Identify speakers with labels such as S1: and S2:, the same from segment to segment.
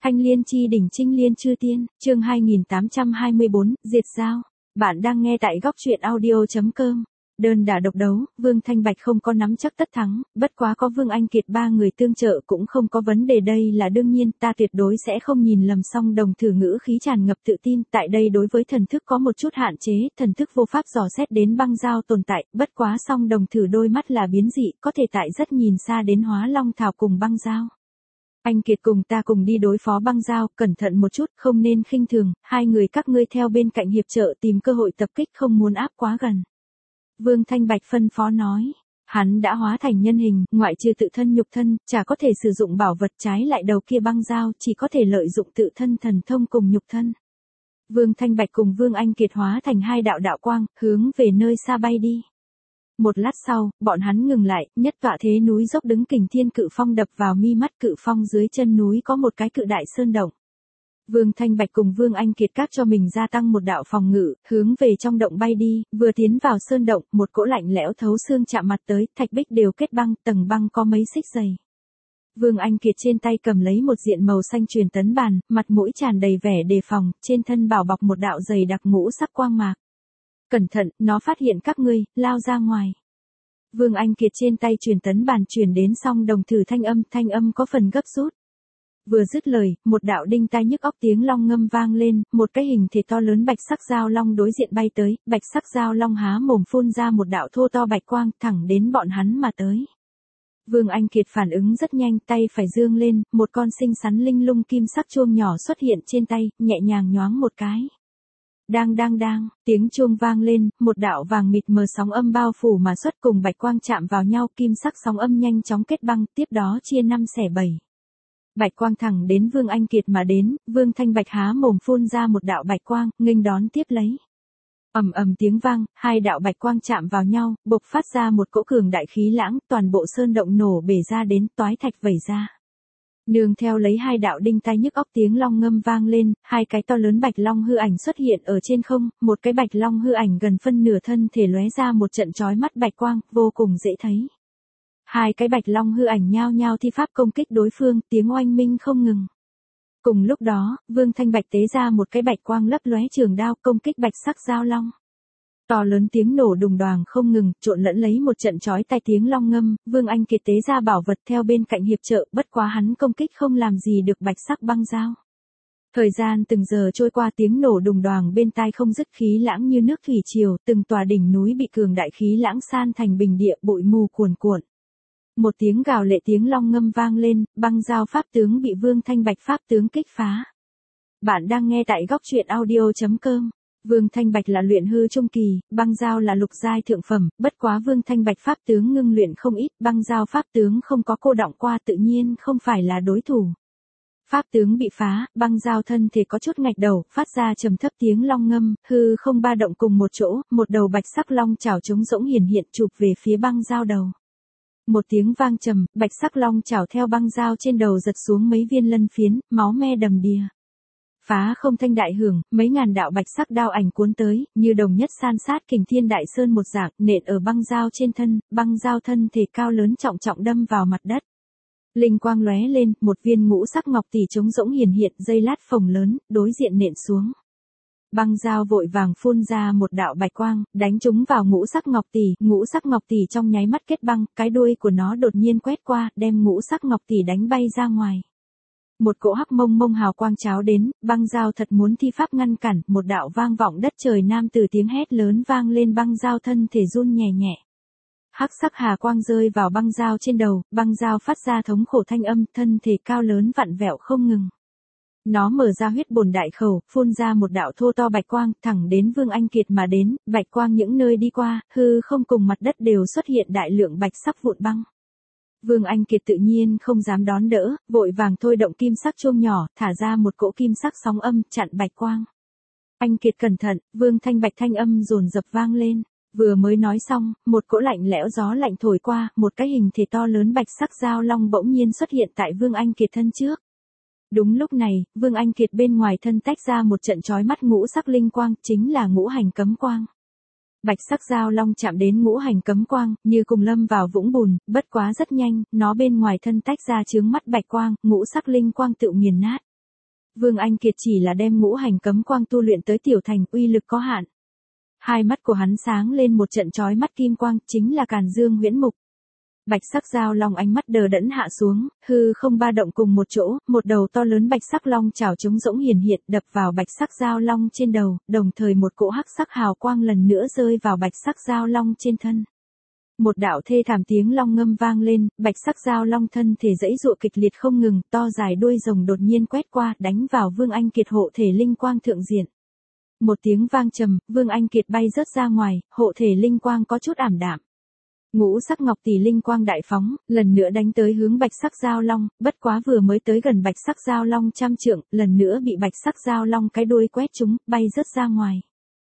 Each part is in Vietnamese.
S1: Thanh liên chi đỉnh trinh liên chư tiên, chương 2824, diệt giao. Bạn đang nghe tại góc truyện audio.com. Đơn đả độc đấu, Vương Thanh Bạch không có nắm chắc tất thắng, bất quá có Vương Anh Kiệt ba người tương trợ cũng không có vấn đề, đây là đương nhiên, ta tuyệt đối sẽ không nhìn lầm. Song đồng thử ngữ khí tràn ngập tự tin, tại đây đối với thần thức có một chút hạn chế, thần thức vô pháp dò xét đến băng giao tồn tại, bất quá song đồng thử đôi mắt là biến dị, có thể tại rất nhìn xa đến hóa long thảo cùng băng giao. Anh Kiệt cùng ta cùng đi đối phó băng giao, cẩn thận một chút, không nên khinh thường, hai người các ngươi theo bên cạnh hiệp trợ tìm cơ hội tập kích, không muốn áp quá gần. Vương Thanh Bạch phân phó nói, hắn đã hóa thành nhân hình, ngoại trừ tự thân nhục thân, chả có thể sử dụng bảo vật, trái lại đầu kia băng giao chỉ có thể lợi dụng tự thân thần thông cùng nhục thân. Vương Thanh Bạch cùng Vương Anh Kiệt hóa thành hai đạo đạo quang, hướng về nơi xa bay đi. Một lát sau, bọn hắn ngừng lại, nhất tọa thế núi dốc đứng kình thiên cự phong đập vào mi mắt, cự phong dưới chân núi có một cái cự đại sơn động. Vương Thanh Bạch cùng Vương Anh Kiệt các cho mình gia tăng một đạo phòng ngự, hướng về trong động bay đi, vừa tiến vào sơn động, một cỗ lạnh lẽo thấu xương chạm mặt tới, thạch bích đều kết băng, tầng băng có mấy xích dày. Vương Anh Kiệt trên tay cầm lấy một diện màu xanh truyền tấn bàn, mặt mũi tràn đầy vẻ đề phòng, trên thân bảo bọc một đạo dày đặc ngũ sắc quang mạc. Cẩn thận, nó phát hiện các ngươi, lao ra ngoài. Vương Anh Kiệt trên tay truyền tấn bàn truyền đến song đồng thử thanh âm có phần gấp rút. Vừa dứt lời, một đạo đinh tai nhức óc tiếng long ngâm vang lên, một cái hình thể to lớn bạch sắc giao long đối diện bay tới, bạch sắc giao long há mồm phun ra một đạo thô to bạch quang, thẳng đến bọn hắn mà tới. Vương Anh Kiệt phản ứng rất nhanh, tay phải dương lên, một con xinh xắn linh lung kim sắc chuông nhỏ xuất hiện trên tay, nhẹ nhàng nhoáng một cái. Đang, tiếng chuông vang lên, một đạo vàng mịt mờ sóng âm bao phủ mà xuất cùng bạch quang chạm vào nhau, kim sắc sóng âm nhanh chóng kết băng, tiếp đó chia 5 xẻ 7. Bạch quang thẳng đến Vương Anh Kiệt mà đến, Vương Thanh Bạch há mồm phun ra một đạo bạch quang, nghênh đón tiếp lấy. Ầm ầm tiếng vang, hai đạo bạch quang chạm vào nhau, bộc phát ra một cỗ cường đại khí lãng, toàn bộ sơn động nổ bể ra đến, toái thạch vẩy ra. Nương theo lấy hai đạo đinh tai nhức óc tiếng long ngâm vang lên, hai cái to lớn bạch long hư ảnh xuất hiện ở trên không, một cái bạch long hư ảnh gần phân nửa thân thể lóe ra một trận chói mắt bạch quang, vô cùng dễ thấy. Hai cái bạch long hư ảnh nhao nhao thi pháp công kích đối phương, tiếng oanh minh không ngừng. Cùng lúc đó, Vương Thanh Bạch tế ra một cái bạch quang lấp lóe trường đao công kích bạch sắc giao long. To lớn tiếng nổ đùng đoàng không ngừng, trộn lẫn lấy một trận chói tai tiếng long ngâm, Vương Anh Kiệt tế ra bảo vật theo bên cạnh hiệp trợ, bất quá hắn công kích không làm gì được bạch sắc băng giao. Thời gian từng giờ trôi qua, tiếng nổ đùng đoàng bên tai không dứt, khí lãng như nước thủy triều, từng tòa đỉnh núi bị cường đại khí lãng san thành bình địa, bụi mù cuồn cuộn. Một tiếng gào lệ tiếng long ngâm vang lên, băng giao pháp tướng bị Vương Thanh Bạch pháp tướng kích phá. Bạn đang nghe tại góc truyện audio.com. Vương Thanh Bạch là luyện hư trung kỳ, băng giao là lục giai thượng phẩm, bất quá Vương Thanh Bạch pháp tướng ngưng luyện không ít, băng giao pháp tướng không có cô động qua, tự nhiên không phải là đối thủ. Pháp tướng bị phá, băng giao thân thể có chút ngạch đầu, phát ra trầm thấp tiếng long ngâm, hư không ba động cùng một chỗ, một đầu bạch sắc long chảo trống rỗng hiển hiện chụp về phía băng giao đầu. Một tiếng vang trầm, bạch sắc long chảo theo băng giao trên đầu giật xuống mấy viên lân phiến, máu me đầm đìa. Phá không thanh đại hưởng, mấy ngàn đạo bạch sắc đao ảnh cuốn tới, như đồng nhất san sát kình thiên đại sơn một dạng, nện ở băng giao trên thân, băng giao thân thể cao lớn trọng trọng đâm vào mặt đất. Linh quang lóe lên, một viên ngũ sắc ngọc tỷ trống rỗng hiển hiện, dây lát phồng lớn, đối diện nện xuống. Băng giao vội vàng phun ra một đạo bạch quang, đánh trúng vào ngũ sắc ngọc tỷ trong nháy mắt kết băng, cái đuôi của nó đột nhiên quét qua, đem ngũ sắc ngọc tỷ đánh bay ra ngoài. Một cỗ hắc mông mông hào quang cháo đến, băng giao thật muốn thi pháp ngăn cản, một đạo vang vọng đất trời nam từ tiếng hét lớn vang lên, băng giao thân thể run nhẹ nhẹ. Hắc sắc hà quang rơi vào băng giao trên đầu, băng giao phát ra thống khổ thanh âm, thân thể cao lớn vặn vẹo không ngừng. Nó mở ra huyết bổn đại khẩu, phun ra một đạo thô to bạch quang, thẳng đến Vương Anh Kiệt mà đến, bạch quang những nơi đi qua, hư không cùng mặt đất đều xuất hiện đại lượng bạch sắc vụn băng. Vương Anh Kiệt tự nhiên không dám đón đỡ, vội vàng thôi động kim sắc chuông nhỏ, thả ra một cỗ kim sắc sóng âm, chặn bạch quang. Anh Kiệt cẩn thận, Vương Thanh Bạch thanh âm dồn dập vang lên. Vừa mới nói xong, một cỗ lạnh lẽo gió lạnh thổi qua, một cái hình thể to lớn bạch sắc giao long bỗng nhiên xuất hiện tại Vương Anh Kiệt thân trước. Đúng lúc này, Vương Anh Kiệt bên ngoài thân tách ra một trận chói mắt ngũ sắc linh quang, chính là ngũ hành cấm quang. Bạch sắc giao long chạm đến ngũ hành cấm quang, như cùng lâm vào vũng bùn, bất quá rất nhanh, nó bên ngoài thân tách ra chướng mắt bạch quang, ngũ sắc linh quang tự nghiền nát. Vương Anh Kiệt chỉ là đem ngũ hành cấm quang tu luyện tới tiểu thành, uy lực có hạn. Hai mắt của hắn sáng lên một trận chói mắt kim quang, chính là Càn Dương Huyễn Mục. Bạch sắc giao long ánh mắt đờ đẫn hạ xuống, hư không ba động cùng một chỗ, một đầu to lớn bạch sắc long chảo trống rỗng hiển hiện đập vào bạch sắc giao long trên đầu, đồng thời một cỗ hắc sắc hào quang lần nữa rơi vào bạch sắc giao long trên thân. Một đạo thê thảm tiếng long ngâm vang lên, bạch sắc giao long thân thể giãy giụa kịch liệt không ngừng, to dài đuôi rồng đột nhiên quét qua, đánh vào Vương Anh Kiệt hộ thể linh quang thượng diện. Một tiếng vang trầm, Vương Anh Kiệt bay rớt ra ngoài, hộ thể linh quang có chút ảm đạm. Ngũ sắc ngọc tỷ linh quang đại phóng, lần nữa đánh tới hướng bạch sắc giao long, bất quá vừa mới tới gần bạch sắc giao long trăm trượng, lần nữa bị bạch sắc giao long cái đuôi quét trúng, bay rớt ra ngoài.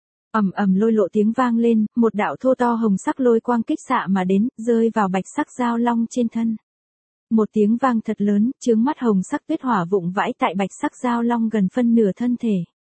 S1: Ầm ầm lôi lộ tiếng vang lên, một đạo thô to hồng sắc lôi quang kích xạ mà đến, rơi vào bạch sắc giao long trên thân. Một tiếng vang thật lớn, chướng mắt hồng sắc tuyết hỏa vụng vãi tại bạch sắc giao long gần phân nửa thân thể.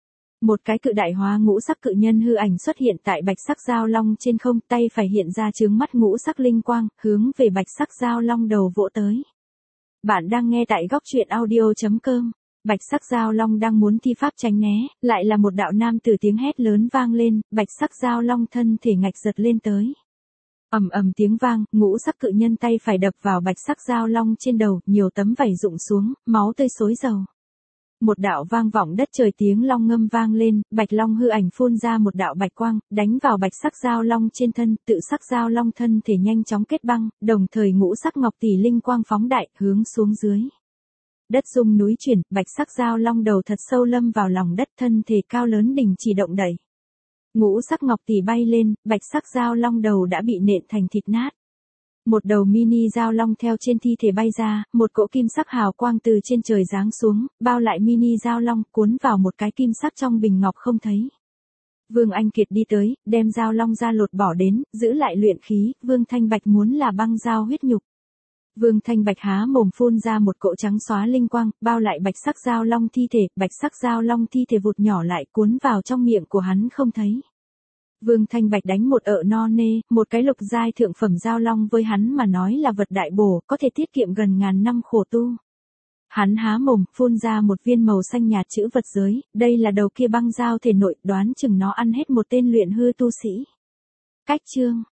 S1: Một cái cự đại hóa ngũ sắc cự nhân hư ảnh xuất hiện tại bạch sắc giao long trên không, tay phải hiện ra chướng mắt ngũ sắc linh quang, hướng về bạch sắc giao long đầu vỗ tới. Bạn đang nghe tại góc truyện audio.com. Bạch sắc giao long đang muốn thi pháp tránh né, lại là một đạo nam tử tiếng hét lớn vang lên, bạch sắc giao long thân thể ngạch giật lên tới. Ầm ầm tiếng vang, ngũ sắc cự nhân tay phải đập vào bạch sắc giao long trên đầu, nhiều tấm vảy rụng xuống, máu tươi xối dầu. Một đạo vang vọng đất trời tiếng long ngâm vang lên, bạch long hư ảnh phun ra một đạo bạch quang, đánh vào bạch sắc giao long trên thân, tự sắc giao long thân thể nhanh chóng kết băng, đồng thời ngũ sắc ngọc tỷ linh quang phóng đại, hướng xuống dưới. Đất rung núi chuyển, bạch sắc giao long đầu thật sâu lâm vào lòng đất, thân thể cao lớn đình chỉ động đẩy. Ngũ sắc ngọc tỷ bay lên, bạch sắc giao long đầu đã bị nện thành thịt nát. Một đầu mini giao long theo trên thi thể bay ra, một cỗ kim sắc hào quang từ trên trời giáng xuống, bao lại mini giao long, cuốn vào một cái kim sắc trong bình ngọc không thấy. Vương Anh Kiệt đi tới, đem giao long ra lột bỏ đến, giữ lại luyện khí, Vương Thanh Bạch muốn là băng giao huyết nhục. Vương Thanh Bạch há mồm phun ra một cỗ trắng xóa linh quang, bao lại bạch sắc giao long thi thể, bạch sắc giao long thi thể vụt nhỏ lại cuốn vào trong miệng của hắn không thấy. Vương Thanh Bạch đánh một ợ no nê, một cái lục giai thượng phẩm giao long với hắn mà nói là vật đại bổ, có thể tiết kiệm gần ngàn năm khổ tu. Hắn há mồm, phun ra một viên màu xanh nhạt chữ vật giới, đây là đầu kia băng giao thể nội, đoán chừng nó ăn hết một tên luyện hư tu sĩ. Cách chương